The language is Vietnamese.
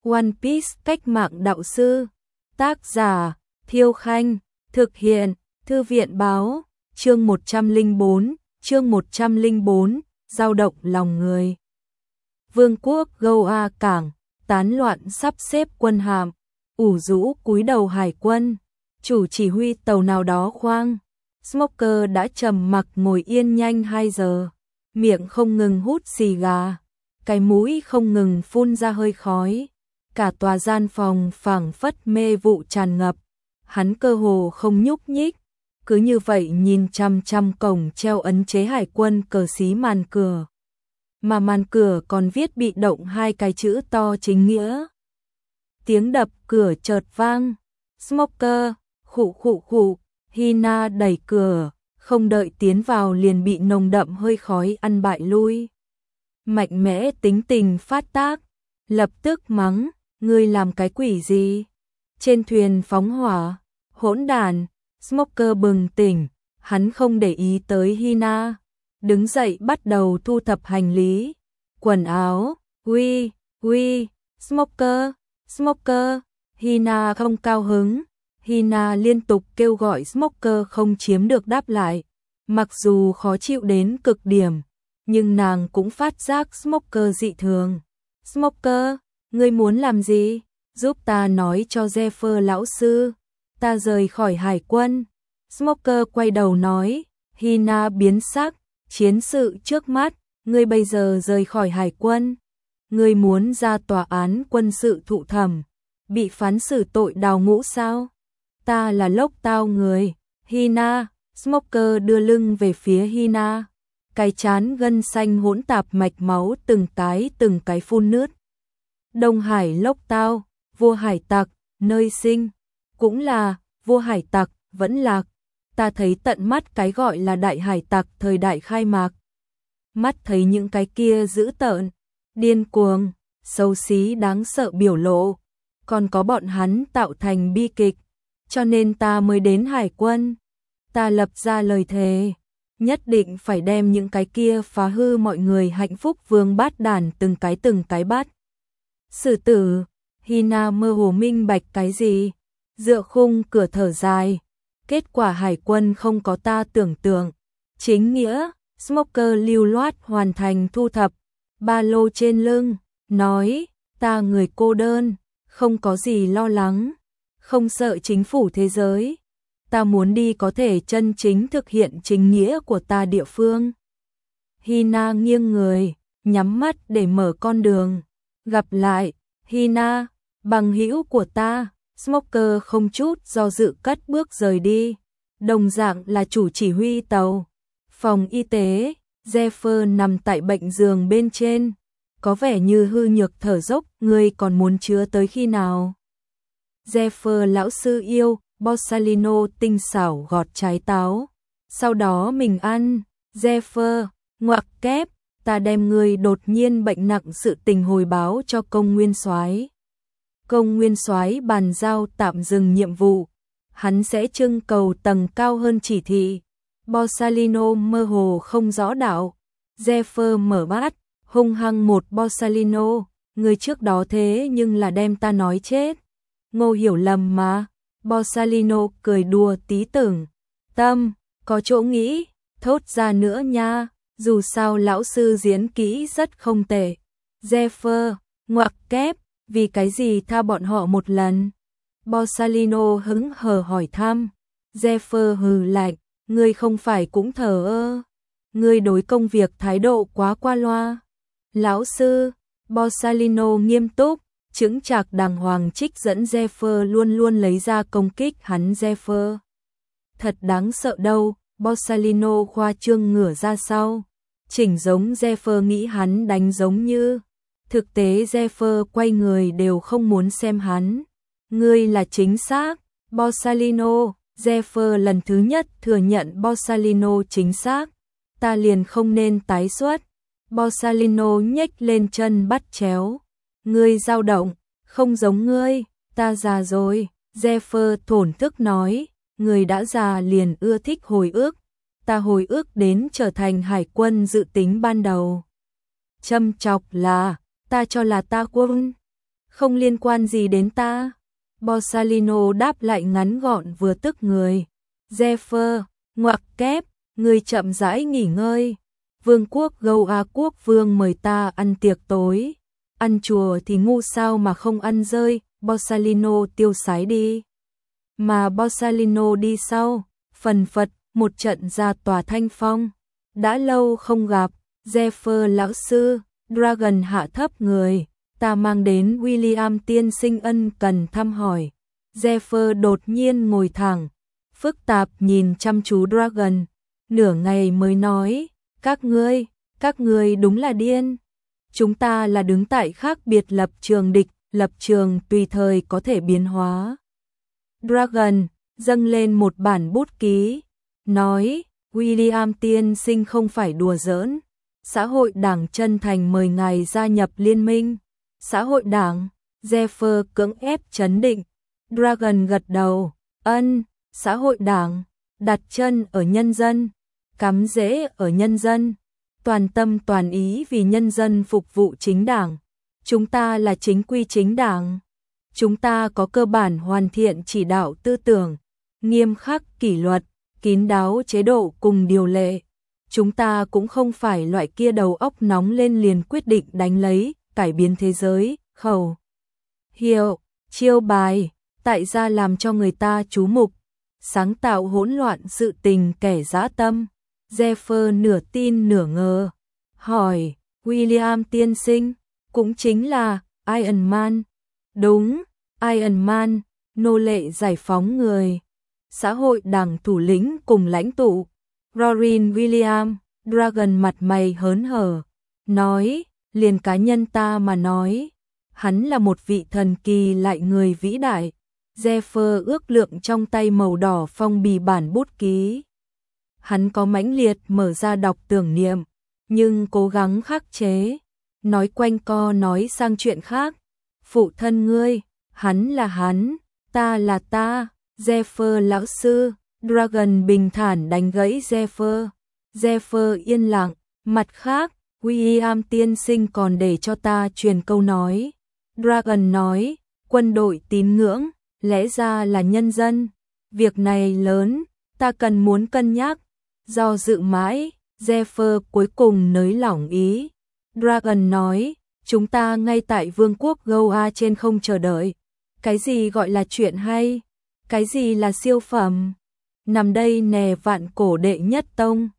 One Piece cách mạng đạo sư. Tác giả Thiêu Khanh. Thực hiện Thư viện báo. Chương 104, dao động lòng người. Vương quốc Goa cảng, tán loạn sắp xếp quân hạm, ủ rũ cúi đầu hải quân, chủ chỉ huy tàu nào đó khoang. Smoker đã trầm mặc ngồi yên nhanh 2 giờ, miệng không ngừng hút xì gà, cái mũi không ngừng phun ra hơi khói. Cả tòa gian phòng phảng phất mê vụ tràn ngập, hắn cơ hồ không nhúc nhích, cứ như vậy nhìn chằm chằm cổng treo ấn chế hải quân cờ xí màn cửa. Mà màn cửa còn viết bị động 2 cái chữ to chính nghĩa. Tiếng đập cửa chợt vang. Smoker, khụ khụ khụ, Hina đẩy cửa, không đợi tiến vào liền bị nồng đậm hơi khói ăn bại lui. Mạnh mẽ tính tình phát tác, lập tức mắng, ngươi làm cái quỷ gì? Trên thuyền phóng hỏa, hỗn đản. Smoker bừng tỉnh, hắn không để ý tới Hina, đứng dậy bắt đầu thu thập hành lý, quần áo. Uy, Smoker, Hina không cao hứng. Hina liên tục kêu gọi Smoker không chiếm được đáp lại, mặc dù khó chịu đến cực điểm, nhưng nàng cũng phát giác Smoker dị thường. Smoker, ngươi muốn làm gì? Giúp ta nói cho Zephyr lão sư, ta rời khỏi hải quân. Smoker quay đầu nói. Hina biến sắc, chiến sự trước mắt, ngươi bây giờ rời khỏi hải quân, ngươi muốn ra tòa án quân sự thụ thẩm, bị phán xử tội đào ngũ sao? Ta là lốc tao người. Hina. Smoker đưa lưng về phía Hina, cái trán gân xanh hỗn tạp mạch máu từng cái phun nước. Đông Hải lốc tao, vua hải tặc, nơi sinh, cũng là vua hải tặc, vẫn lạc. Ta thấy tận mắt cái gọi là đại hải tặc thời đại khai mạc. Mắt thấy những cái kia dữ tợn, điên cuồng, xấu xí đáng sợ biểu lộ, còn có bọn hắn tạo thành bi kịch, cho nên ta mới đến hải quân. Ta lập ra lời thề, nhất định phải đem những cái kia phá hư mọi người hạnh phúc vương bát đàn từng cái bắt xử tử. Hina mơ hồ minh bạch cái gì, dựa khung cửa thở dài. Kết quả hải quân không có ta tưởng tượng. Chính nghĩa. Smoker lưu loát hoàn thành thu thập ba lô trên lưng, nói, ta người cô đơn, không có gì lo lắng, không sợ chính phủ thế giới. Ta muốn đi có thể chân chính thực hiện chính nghĩa của ta địa phương. Hina nghiêng người, nhắm mắt để mở con đường. Gặp lại, Hina, bằng hữu của ta. Smoker không chút do dự cất bước rời đi. Đồng dạng là chủ chỉ huy tàu. Phòng y tế, Zephyr nằm tại bệnh giường bên trên, có vẻ như hư nhược thở dốc. Ngươi còn muốn chứa tới khi nào? Zephyr lão sư yêu. Borsalino tinh xảo gọt trái táo, sau đó mình ăn. Zephyr, ngoặc kép, ta đem ngươi đột nhiên bệnh nặng sự tình hồi báo cho công nguyên soái. Công nguyên soái bàn giao tạm dừng nhiệm vụ, hắn sẽ trưng cầu tầng cao hơn chỉ thị. Borsalino mơ hồ không rõ đạo. Zephyr mở bát, hung hăng một Borsalino, người trước đó thế nhưng là đem ta nói chết. Ngô hiểu lầm mà. Borsalino cười đùa tí tưởng. Tâm, có chỗ nghĩ, thốt ra nữa nha, dù sao lão sư diễn kỹ rất không tệ. Zephyr, ngoặc kép, vì cái gì tha bọn họ một lần? Borsalino hứng hờ hỏi thăm. Zephyr hừ lạnh, ngươi không phải cũng thờ ơ? Ngươi đối công việc thái độ quá qua loa. Lão sư. Borsalino nghiêm túc, chững chạc đàng hoàng trích dẫn Zephyr luôn luôn lấy ra công kích hắn. Zephyr, thật đáng sợ đâu. Borsalino khoa trương ngửa ra sau, chỉnh giống Zephyr nghĩ hắn đánh giống như. Thực tế Zephyr quay người đều không muốn xem hắn. Ngươi là chính xác, Borsalino. Zephyr lần thứ nhất thừa nhận Borsalino chính xác. Ta liền không nên tái xuất. Borsalino nhếch lên chân bắt chéo. Ngươi dao động, không giống ngươi, ta già rồi. Zephyr thổn thức nói, người đã già liền ưa thích hồi ức. Ta hồi ức đến trở thành hải quân dự tính ban đầu. Châm chọc là, ta cho là ta quân. Không liên quan gì đến ta. Borsalino đáp lại ngắn gọn vừa tức người. Zephyr, ngoặc kép, người chậm rãi nghỉ ngơi. Vương quốc Goa quốc vương mời ta ăn tiệc tối. Ăn chùa thì ngu sao mà không ăn rơi, Borsalino tiêu sái đi. Mà Borsalino đi sau, phần phật, một trận ra tòa thanh phong. Đã lâu không gặp, Zephyr lão sư, Dragon hạ thấp người. Ta mang đến William tiên sinh ân cần thăm hỏi. Zephyr đột nhiên ngồi thẳng, phức tạp nhìn chăm chú Dragon, nửa ngày mới nói, các ngươi đúng là điên. Chúng ta là đứng tại khác biệt lập trường địch, lập trường tùy thời có thể biến hóa. Dragon dâng lên một bản bút ký, nói, William tiên sinh không phải đùa giỡn. Xã hội đảng chân thành mời ngài gia nhập liên minh. Xã hội đảng, Zephyr cưỡng ép trấn định. Dragon gật đầu, ân, xã hội đảng, đặt chân ở nhân dân, cắm rễ ở nhân dân, toàn tâm toàn ý vì nhân dân phục vụ chính đảng. Chúng ta là chính quy chính đảng. Chúng ta có cơ bản hoàn thiện chỉ đạo tư tưởng, nghiêm khắc kỷ luật, kín đáo chế độ cùng điều lệ. Chúng ta cũng không phải loại kia đầu óc nóng lên liền quyết định đánh lấy, cải biến thế giới, khẩu hiệu, chiêu bài, tại gia làm cho người ta chú mục, sáng tạo hỗn loạn sự tình kẻ dã tâm. Zephyr nửa tin nửa ngờ, hỏi, William tiên sinh, cũng chính là Iron Man. Đúng, Iron Man, nô lệ giải phóng người. Xã hội đảng thủ lĩnh cùng lãnh tụ, Rorin William, Dragon mặt mày hớn hở, nói, liền cá nhân ta mà nói, hắn là một vị thần kỳ lại người vĩ đại. Zephyr ước lượng trong tay màu đỏ phong bì bản bút ký. Hắn có mãnh liệt mở ra đọc tưởng niệm, nhưng cố gắng khắc chế, nói quanh co nói sang chuyện khác. Phụ thân ngươi, hắn là hắn, ta là ta, Zephyr lão sư. Dragon bình thản đánh gãy Zephyr. Zephyr yên lặng, mặt khác, William tiên sinh còn để cho ta truyền câu nói. Dragon nói, quân đội tín ngưỡng, lẽ ra là nhân dân. Việc này lớn, ta cần muốn cân nhắc. Do dự mãi, Zephyr cuối cùng nới lỏng ý. Dragon nói, chúng ta ngay tại vương quốc Goa trên không chờ đợi. Cái gì gọi là chuyện hay? Cái gì là siêu phẩm? Nằm đây nè vạn cổ đệ nhất tông.